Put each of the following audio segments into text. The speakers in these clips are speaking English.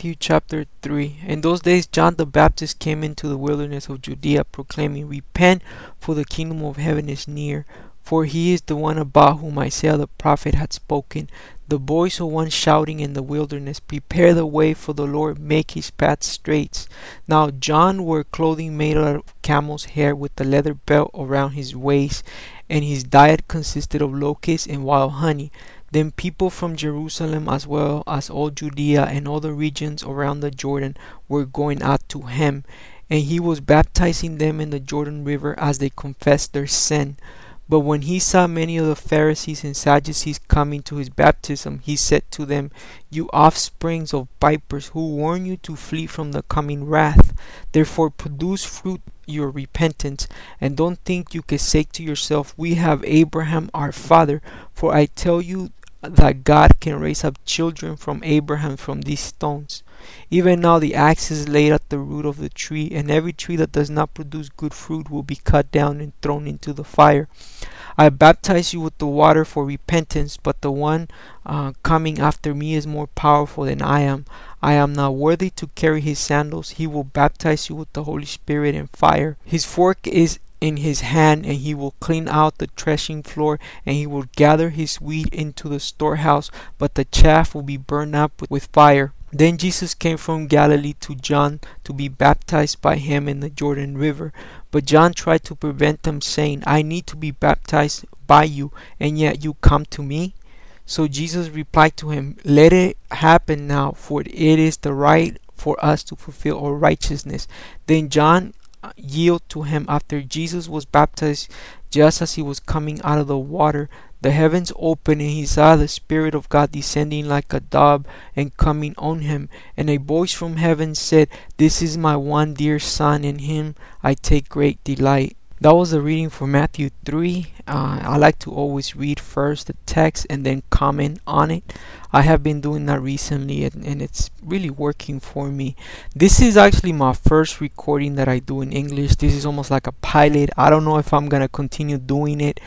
Matthew chapter 3. In those days John the Baptist came into the wilderness of Judea, proclaiming, Repent, for the kingdom of heaven is near. For he is the one about whom Isaiah the prophet had spoken, the voice of one shouting in the wilderness, Prepare the way for the Lord, make his path straight. Now John wore clothing made out of camel's hair, with a leather belt around his waist, and his diet consisted of locusts and wild honey. Then people from Jerusalem, as well as all Judea and all the regions around the Jordan, were going out to him, and he was baptizing them in the Jordan River as they confessed their sin. But when he saw many of the Pharisees and Sadducees coming to his baptism, he said to them, You offsprings of vipers, who warn you to flee from the coming wrath? Therefore produce fruit your repentance, and don't think you can say to yourself, We have Abraham our father. For I tell you that God can raise up children from Abraham from these stones. Even now the axe is laid at the root of the tree, and every tree that does not produce good fruit will be cut down and thrown into the fire. I baptize you with the water for repentance, but the one coming after me is more powerful than I am. I am not worthy to carry his sandals. He will baptize you with the Holy Spirit and fire. His fork is in his hand, and he will clean out the threshing floor, and he will gather his wheat into the storehouse, but the chaff will be burned up with fire. Then Jesus came from Galilee to John to be baptized by him in the Jordan River. But John tried to prevent him, saying, I need to be baptized by you, and yet you come to me? So Jesus replied to him, Let it happen now, for it is the right for us to fulfill all righteousness. Then John yielded to him. After Jesus was baptized, just as he was coming out of the water, the heavens opened, and he saw the Spirit of God descending like a dove and coming on him. And a voice from heaven said, This is my one dear Son, in him I take great delight. That was the reading for Matthew 3. I like to always read first the text and then comment on it. I have been doing that recently, and it's really working for me. This is actually my first recording that I do in English. This is almost like a pilot. I don't know if I'm gonna continue doing it.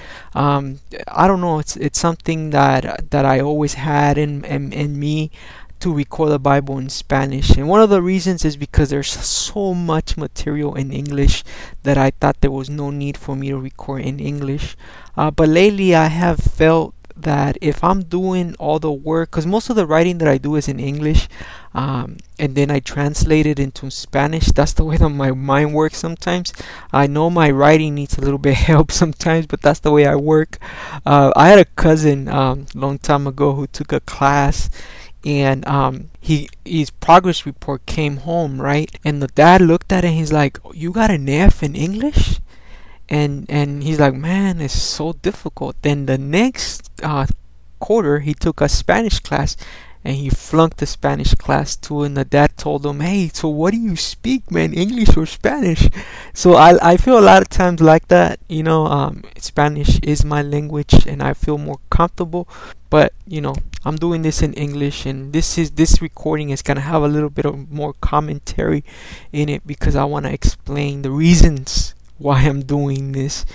I don't know. It's something that I always had in me, to record the Bible in Spanish. And one of the reasons is because there's so much material in English that I thought there was no need for me to record in English. But lately I have felt that if I'm doing all the work, because most of the writing that I do is in English, and then I translate it into Spanish. That's the way that my mind works sometimes. I know my writing needs a little bit of help sometimes, but that's the way I work. I had a cousin long time ago who took a class, and his progress report came home, right? And the dad looked at it and he's like, You got an F in English? And he's like, Man, it's so difficult. Then the next quarter he took a Spanish class, and he flunked the Spanish class too. And the dad told him, Hey, so what do you speak, man, English or Spanish? So I feel a lot of times like that, Spanish is my language and I feel more comfortable. But I'm doing this in English, and this recording is gonna have a little bit of more commentary in it, because I want to explain the reasons why I'm doing this.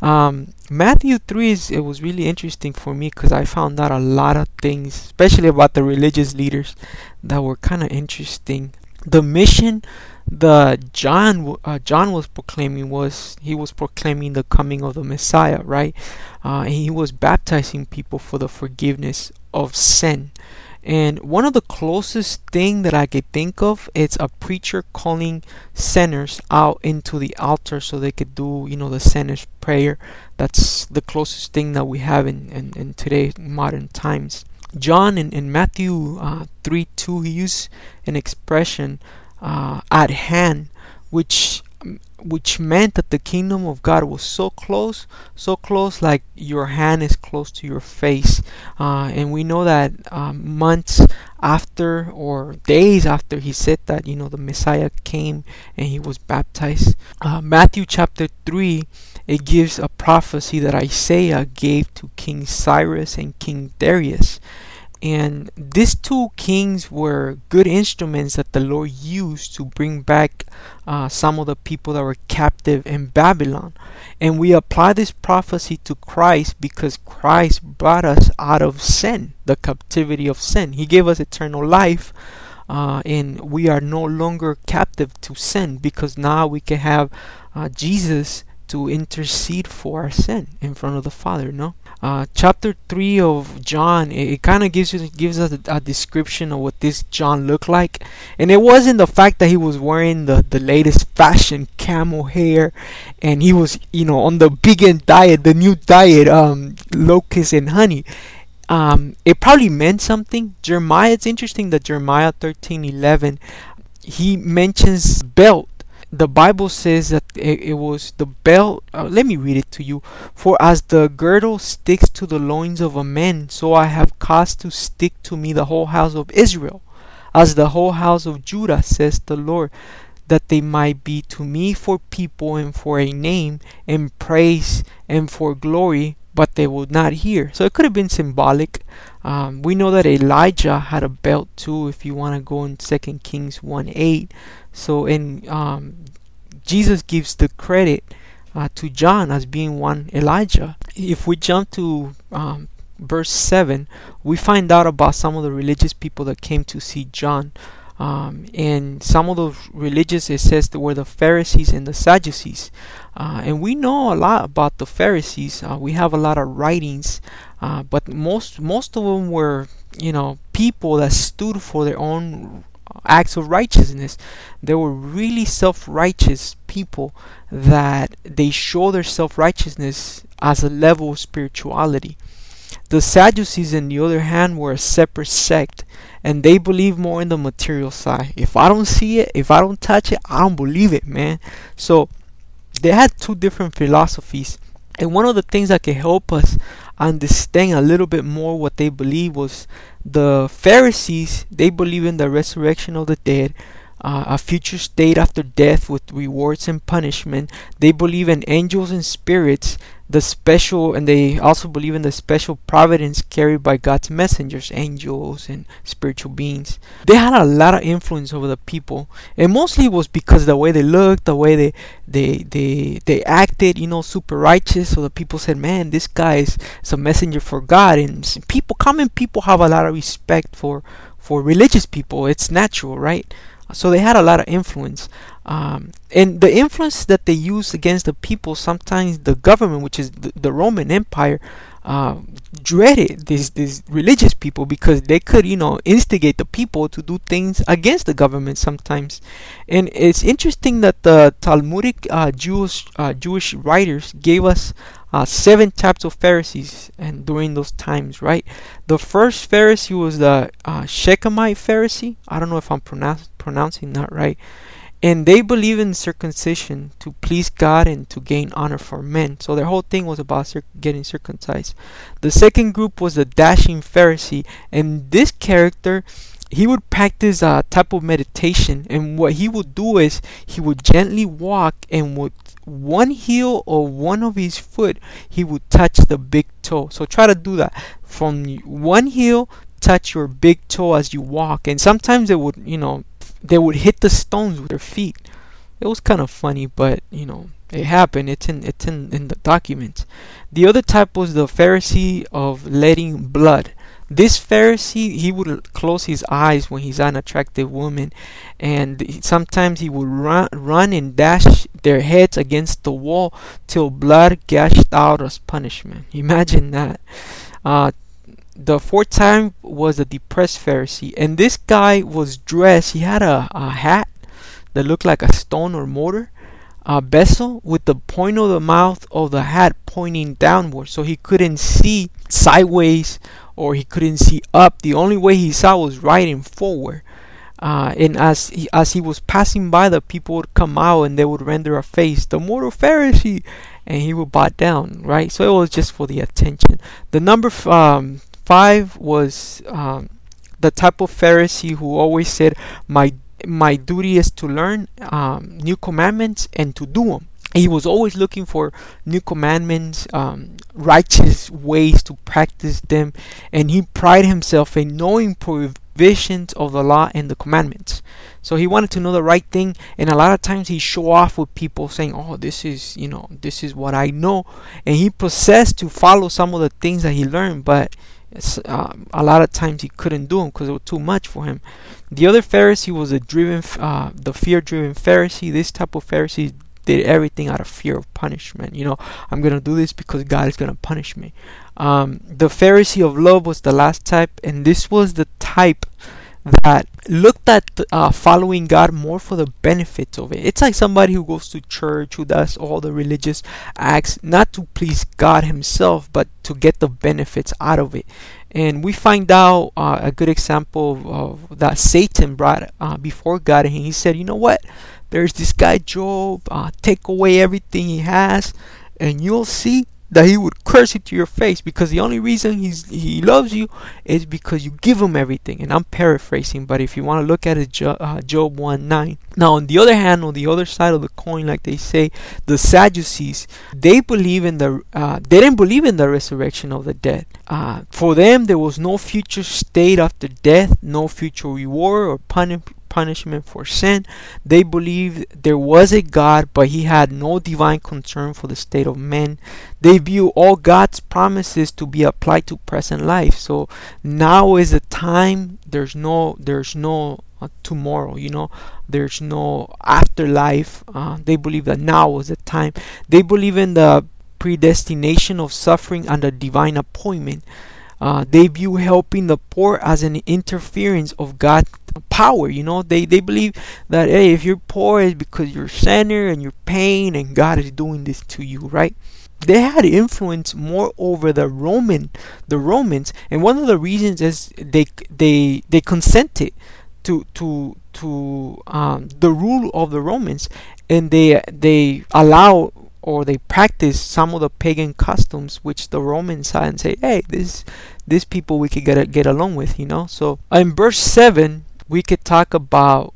Matthew 3 it was really interesting for me, because I found out a lot of things, especially about the religious leaders, that were kind of interesting. The mission that John was proclaiming was proclaiming the coming of the Messiah, right? And he was baptizing people for the forgiveness of sin. And one of the closest thing that I could think of, it's a preacher calling sinners out into the altar so they could do, the sinner's prayer. That's the closest thing that we have in today's modern times. John in Matthew 3:2, he used an expression, at hand, which meant that the kingdom of God was so close, like your hand is close to your face. And we know that months after, or days after he said that, the Messiah came and he was baptized. Matthew chapter 3, it gives a prophecy that Isaiah gave to King Cyrus and King Darius. And these two kings were good instruments that the Lord used to bring back some of the people that were captive in Babylon. And we apply this prophecy to Christ because Christ brought us out of sin, the captivity of sin. He gave us eternal life, and we are no longer captive to sin, because now we can have Jesus to intercede for our sin in front of the Father. No, chapter 3 of John, it kind of gives us a description of what this John looked like, and it wasn't the fact that he was wearing the latest fashion camel hair, and he was on the vegan diet, the new diet, locust and honey. It probably meant something. Jeremiah, it's interesting that Jeremiah 13:11, he mentions belt. The Bible says that it was the belt. Let me read it to you. For as the girdle sticks to the loins of a man, so I have caused to stick to me the whole house of Israel, as the whole house of Judah, says the Lord, that they might be to me for people and for a name and praise and for glory, but they would not hear. So it could have been symbolic. We know that Elijah had a belt too, if you want to go in 2 Kings 1:8. So Jesus gives the credit to John as being one Elijah. If we jump to verse 7, we find out about some of the religious people that came to see John. And some of those religious, it says, that were the Pharisees and the Sadducees. And we know a lot about the Pharisees. We have a lot of writings, but most of them were, people that stood for their own acts of righteousness. They were really self-righteous people that they show their self-righteousness as a level of spirituality. The Sadducees, on the other hand, were a separate sect, and they believe more in the material side. If I don't see it, if I don't touch it, I don't believe it, man. So they had two different philosophies, and one of the things that can help us understand a little bit more what they believe was the Pharisees. They believe in the resurrection of the dead, a future state after death with rewards and punishment. They believe in angels and spirits, and they also believe in the special providence carried by God's messengers, angels and spiritual beings. They had a lot of influence over the people, and mostly it was because the way they looked, the way they acted, super righteous. So the people said, man, this guy is a messenger for God. And common people have a lot of respect for religious people. It's natural, right? So they had a lot of influence, and the influence that they used against the people, sometimes the government, which is the Roman Empire, dreaded these religious people, because they could instigate the people to do things against the government sometimes. And it's interesting that the Talmudic Jewish writers gave us 7 types of Pharisees, and during those times, right? The first Pharisee was the Shechemite Pharisee. I don't know if I'm pronouncing that right. And they believe in circumcision to please God and to gain honor for men. So their whole thing was about getting circumcised. The second group was the dashing Pharisee, and this character, he would practice a type of meditation, and what he would do is he would gently walk, and with one heel or one of his foot he would touch the big toe. So try to do that. From one heel, touch your big toe as you walk. And sometimes they would hit the stones with their feet. It was kind of funny, but it happened. It's in the documents. The other type was the Pharisee of letting blood. This Pharisee, he would close his eyes when he's an attractive woman, and sometimes he would run and dash their heads against the wall till blood gushed out as punishment. Imagine that. The fourth time was the depressed Pharisee, and this guy was dressed. He had a hat that looked like a stone or mortar, a bezel with the point of the mouth of the hat pointing downward, so he couldn't see sideways or he couldn't see up. The only way he saw was right and forward. And as he was passing by, the people would come out and they would render a face, the mortal Pharisee, and he would bow down, right? So it was just for the attention. The number 5 was the type of Pharisee who always said, my duty is to learn new commandments and to do them. He was always looking for new commandments, righteous ways to practice them, and he prided himself in knowing provisions of the law and the commandments. So he wanted to know the right thing, and a lot of times he show off with people saying, oh, this is what I know, and he possessed to follow some of the things that he learned, but A lot of times he couldn't do them because it was too much for him. The other Pharisee was the fear-driven Pharisee. This type of Pharisee did everything out of fear of punishment. I'm gonna do this because God is gonna punish me. The Pharisee of love was the last type, and this was the type that looked at following God more for the benefits of it. It's like somebody who goes to church, who does all the religious acts, not to please God himself, but to get the benefits out of it. And we find out a good example of that Satan brought before God, and he said, you know what? There's this guy Job, take away everything he has, and you'll see that he would curse you to your face, because the only reason he loves you is because you give him everything. And I'm paraphrasing, but if you want to look at it, Job 1:9. Now, on the other hand, on the other side of the coin, like they say, the Sadducees, they didn't believe in the resurrection of the dead. For them, there was no future state after death, no future reward or punishment for sin. They believed there was a God, but he had no divine concern for the state of men. They view all God's promises to be applied to present life. So now is the time. There's no tomorrow, there's no afterlife. They believe that now was the time. They believe in the predestination of suffering and the divine appointment. They view helping the poor as an interference of God's power. They believe that, hey, if you're poor, it's because you're a sinner and you're paying, and God is doing this to you, right? They had influence more over the Romans, and one of the reasons is they consented to the rule of the Romans, and they allow, or they practice some of the pagan customs which the Romans saw and say, hey, this people we could get along with, So in verse 7, we could talk about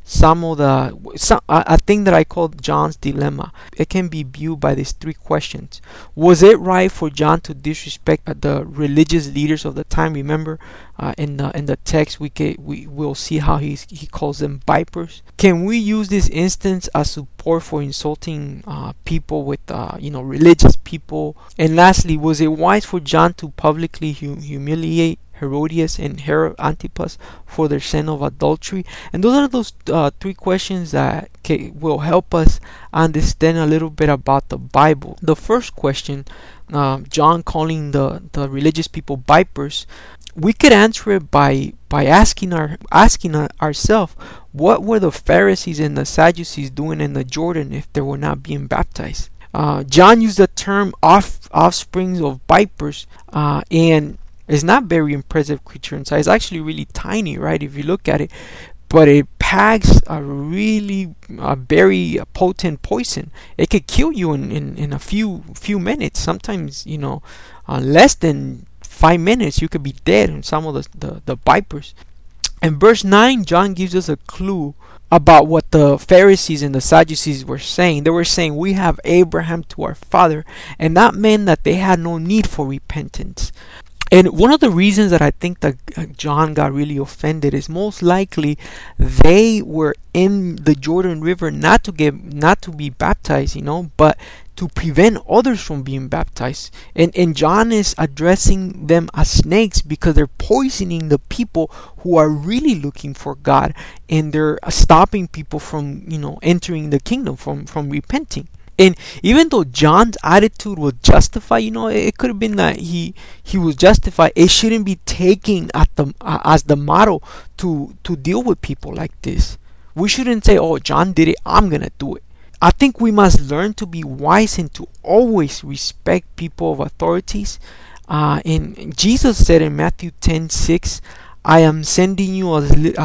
a thing that I call John's dilemma. It can be viewed by these three questions. Was it right for John to disrespect the religious leaders of the time? Remember, in the text we will see how he calls them vipers. Can we use this instance as support for insulting people with religious people? And lastly, was it wise for John to publicly humiliate Herodias and Herod Antipas for their sin of adultery? And those are those three questions that will help us understand a little bit about the Bible. The first question, John calling the religious people vipers, we could answer it by asking ourselves, what were the Pharisees and the Sadducees doing in the Jordan if they were not being baptized? John used the term offsprings of vipers, and it's not very impressive creature in size. It's actually really tiny, right, if you look at it, but it packs a very potent poison. It could kill you in a few minutes. Sometimes, less than 5 minutes you could be dead in some of the vipers. In verse 9, John gives us a clue about what the Pharisees and the Sadducees were saying. They were saying, we have Abraham to our father, and that meant that they had no need for repentance. And one of the reasons that I think that John got really offended is most likely they were in the Jordan River not to be baptized, but to prevent others from being baptized. And John is addressing them as snakes because they're poisoning the people who are really looking for God, and they're stopping people from entering the kingdom, from repenting. And even though John's attitude was justified, it could have been that he was justified. It shouldn't be taken as the model to deal with people like this. We shouldn't say, oh, John did it, I'm going to do it. I think we must learn to be wise and to always respect people of authorities. And Jesus said in Matthew 10:6, I am sending you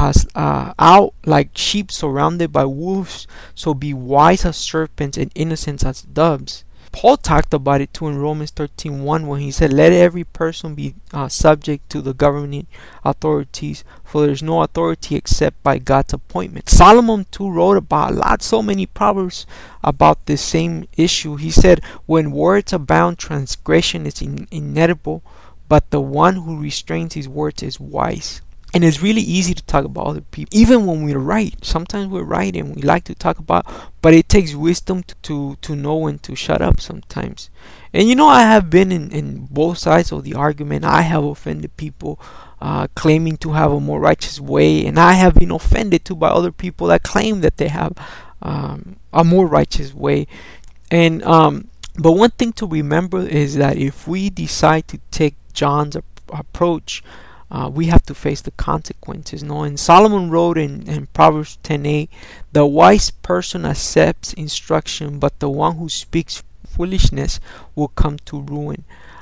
out like sheep surrounded by wolves, so be wise as serpents and innocent as doves. Paul talked about it too in Romans 13:1 when he said, let every person be subject to the governing authorities, for there is no authority except by God's appointment. Solomon too wrote about so many proverbs about this same issue. He said, when words abound, transgression is inevitable, but the one who restrains his words is wise. And it's really easy to talk about other people, even when we're right. Sometimes we're right and we like to talk about, but it takes wisdom to know when to shut up sometimes. And I have been in both sides of the argument. I have offended people claiming to have a more righteous way, and I have been offended too by other people that claim that they have a more righteous way. And but one thing to remember is that if we decide to take John's approach, we have to face the consequences. And Solomon wrote in Proverbs 10:8, the wise person accepts instruction, but the one who speaks foolishness will come to ruin.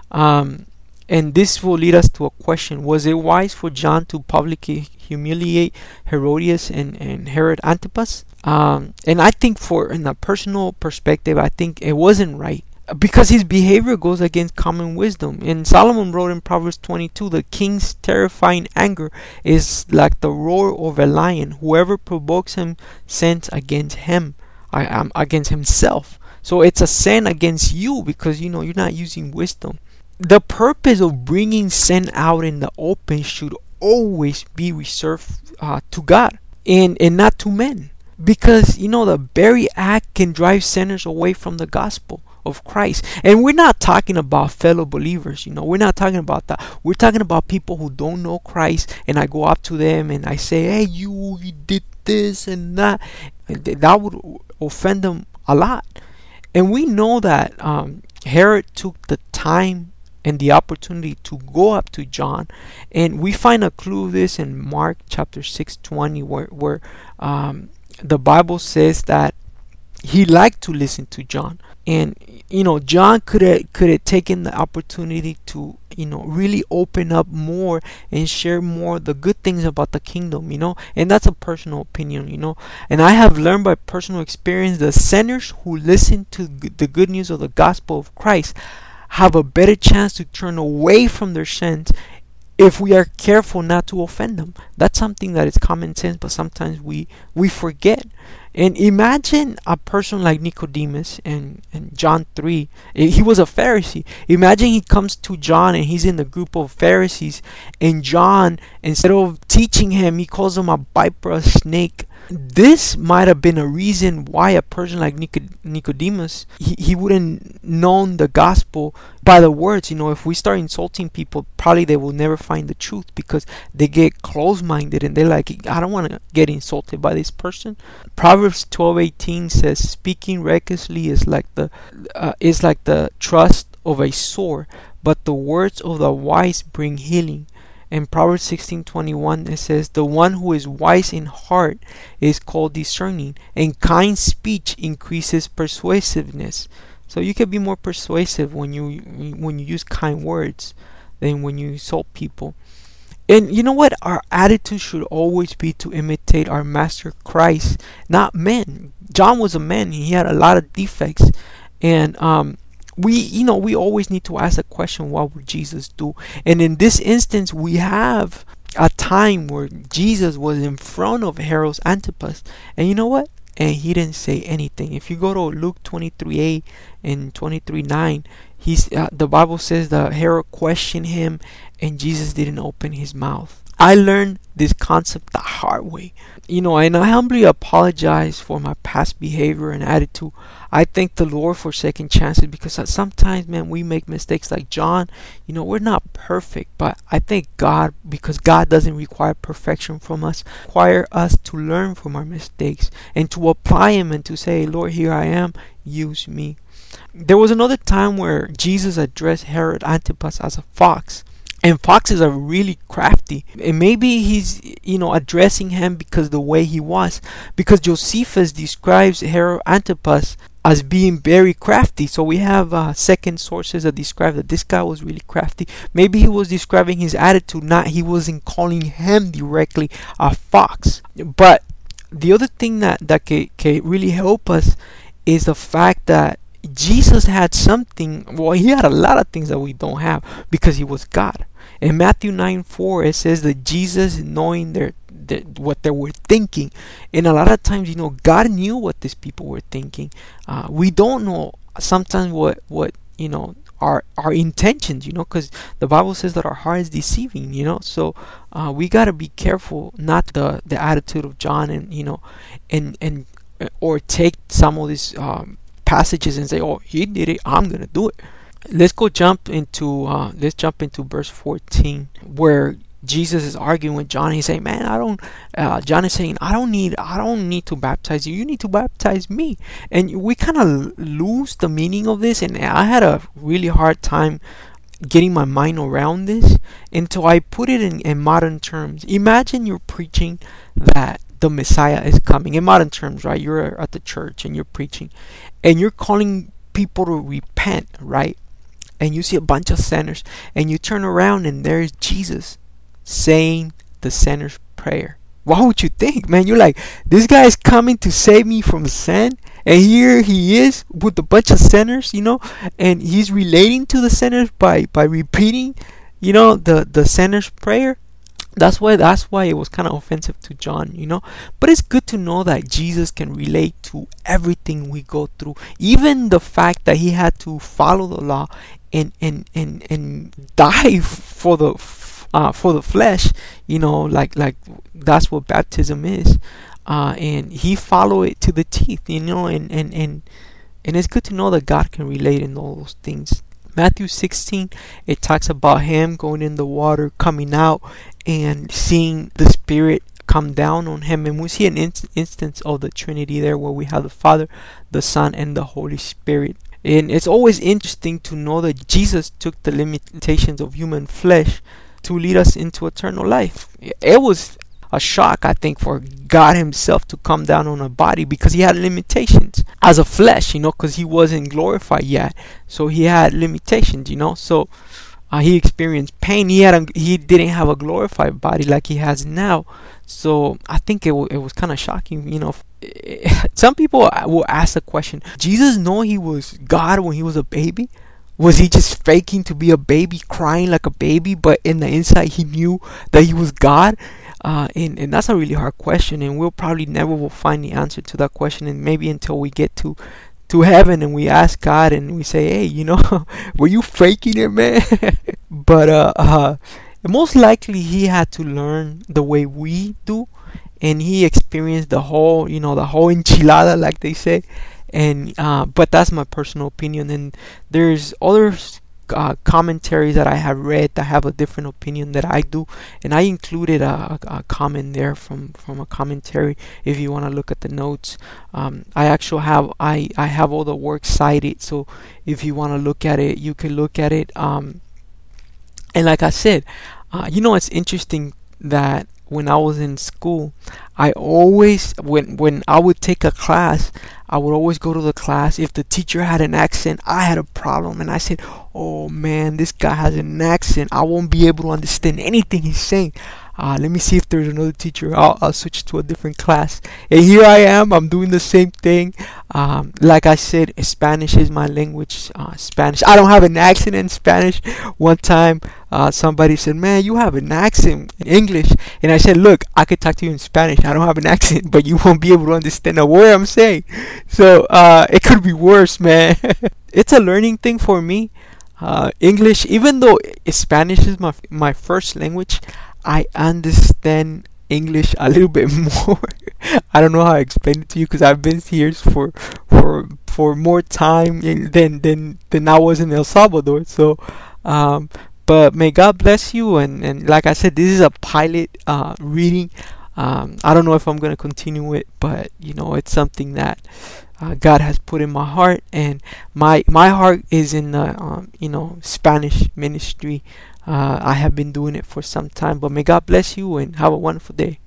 And this will lead us to a question: was it wise for John to publicly humiliate Herodias and Herod Antipas? And I think, in a personal perspective, I think it wasn't right, because his behavior goes against common wisdom. And Solomon wrote in Proverbs 22, the king's terrifying anger is like the roar of a lion. Whoever provokes him sins against him, against himself. So it's a sin against you, because you're not using wisdom. The purpose of bringing sin out in the open should always be reserved to God and not to men, because the very act can drive sinners away from the gospel of Christ. And we're not talking about fellow believers. We're not talking about that. We're talking about people who don't know Christ, and I go up to them and I say, hey, you did this and that, and that would offend them a lot. And we know that Herod took the time and the opportunity to go up to John, and we find a clue of this in Mark chapter 6:20, where the Bible says that he liked to listen to John. And John could have taken the opportunity to really open up more and share more the good things about the kingdom. And that's a personal opinion. And I have learned by personal experience, the sinners who listen to the good news of the gospel of Christ have a better chance to turn away from their sins if we are careful not to offend them. That's something that is common sense, but sometimes we forget. And imagine a person like Nicodemus in John 3. He was a Pharisee. Imagine he comes to John and he's in the group of Pharisees, and John, instead of teaching him, he calls him a viper, a snake. This might have been a reason why a person like Nicodemus, he wouldn't known the gospel by the words. If we start insulting people, probably they will never find the truth, because they get close-minded and they're like, I don't want to get insulted by this person. Proverbs 12:18 says, speaking recklessly is like the thrust of a sword, but the words of the wise bring healing. In Proverbs 16:21 it says, the one who is wise in heart is called discerning, and kind speech increases persuasiveness. So you can be more persuasive when you use kind words than when you insult people. And you know what? Our attitude should always be to imitate our master Christ, not men. John was a man. He had a lot of defects. And we always need to ask the question, what would Jesus do? And in this instance, we have a time where Jesus was in front of Herod Antipas. And you know what? And he didn't say anything. If you go to Luke 23:8 and 23:9, the Bible says that Herod questioned him and Jesus didn't open his mouth. I learned this concept the hard way. And I humbly apologize for my past behavior and attitude. I thank the Lord for second chances, because sometimes, man, we make mistakes like John. We're not perfect, but I thank God, because God doesn't require perfection from us. Require us to learn from our mistakes and to apply them and to say, Lord, here I am, use me. There was another time where Jesus addressed Herod Antipas as a fox. And foxes are really crafty. And maybe he's, addressing him because the way he was. Because Josephus describes Herod Antipas as being very crafty. So we have second sources that describe that this guy was really crafty. Maybe he was describing his attitude, he wasn't calling him directly a fox. But the other thing that can really help us is the fact that Jesus had something. Well, he had a lot of things that we don't have, because he was God. In Matthew 9:4 it says that Jesus, knowing what they were thinking, and a lot of times, God knew what these people were thinking. We don't know sometimes what our intentions, because the Bible says that our heart is deceiving, so we got to be careful not the attitude of John, and or take some of these passages and say, oh, he did it, I'm gonna do it. Let's jump into verse 14, where Jesus is arguing with John. He's saying, man, John is saying, I don't need to baptize you. You need to baptize me. And we kind of lose the meaning of this. And I had a really hard time getting my mind around this until I put it in modern terms. Imagine you're preaching that the Messiah is coming. In modern terms, right? You're at the church and you're preaching and you're calling people to repent, right? And you see a bunch of sinners and you turn around and there's Jesus saying the sinner's prayer. What would you think, man? You're like, this guy is coming to save me from sin, and here he is with a bunch of sinners, and he's relating to the sinners by repeating, the sinner's prayer. That's why it was kind of offensive to John, But it's good to know that Jesus can relate to everything we go through, even the fact that he had to follow the law and die for the flesh, like that's what baptism is, and he followed it to the teeth, and it's good to know that God can relate in all those things. Matthew 16, it talks about him going in the water, coming out, and seeing the Spirit come down on him, and we see an instance of the Trinity there, where we have the Father, the Son, and the Holy Spirit. And it's always interesting to know that Jesus took the limitations of human flesh to lead us into eternal life. It was a shock, I think, for God himself to come down on a body, because he had limitations as a flesh, because he wasn't glorified yet, so he had limitations, so he experienced pain. He didn't have a glorified body like he has now, so I think it was kind of shocking. Some people will ask the question, Jesus know he was God when he was a baby? Was he just faking to be a baby, crying like a baby, but in the inside he knew that he was God? And that's a really hard question, and we'll probably never will find the answer to that question, and maybe until we get to heaven and we ask God and we say, hey, were you faking it, man? But most likely he had to learn the way we do, and he experienced the whole enchilada, like they say. And but that's my personal opinion, and there's other commentaries that I have read that have a different opinion that I do, and I included a comment there from a commentary. If you want to look at the notes, I actually have I have all the works cited, so if you want to look at it, you can look at it. And like I said, it's interesting that when I was in school, I always, when I would take a class, I would always go to the class. If the teacher had an accent, I had a problem, and I said, oh man, this guy has an accent, I won't be able to understand anything he's saying. Let me see if there's another teacher. I'll switch to a different class. And here I am, I'm doing the same thing. Like I said, Spanish is my language. Spanish, I don't have an accent in Spanish. One time somebody said, man, you have an accent in English. And I said, look, I could talk to you in Spanish, I don't have an accent, but you won't be able to understand a word I'm saying. So it could be worse, man. It's a learning thing for me. English, even though Spanish is my first language, I understand English a little bit more. I don't know how to explain it to you, because I've been here for more time than I was in El Salvador. So but may God bless you, and like I said, this is a pilot reading. I don't know if I'm gonna continue it, but it's something that God has put in my heart, and my heart is in the Spanish ministry. I have been doing it for some time, but may God bless you and have a wonderful day.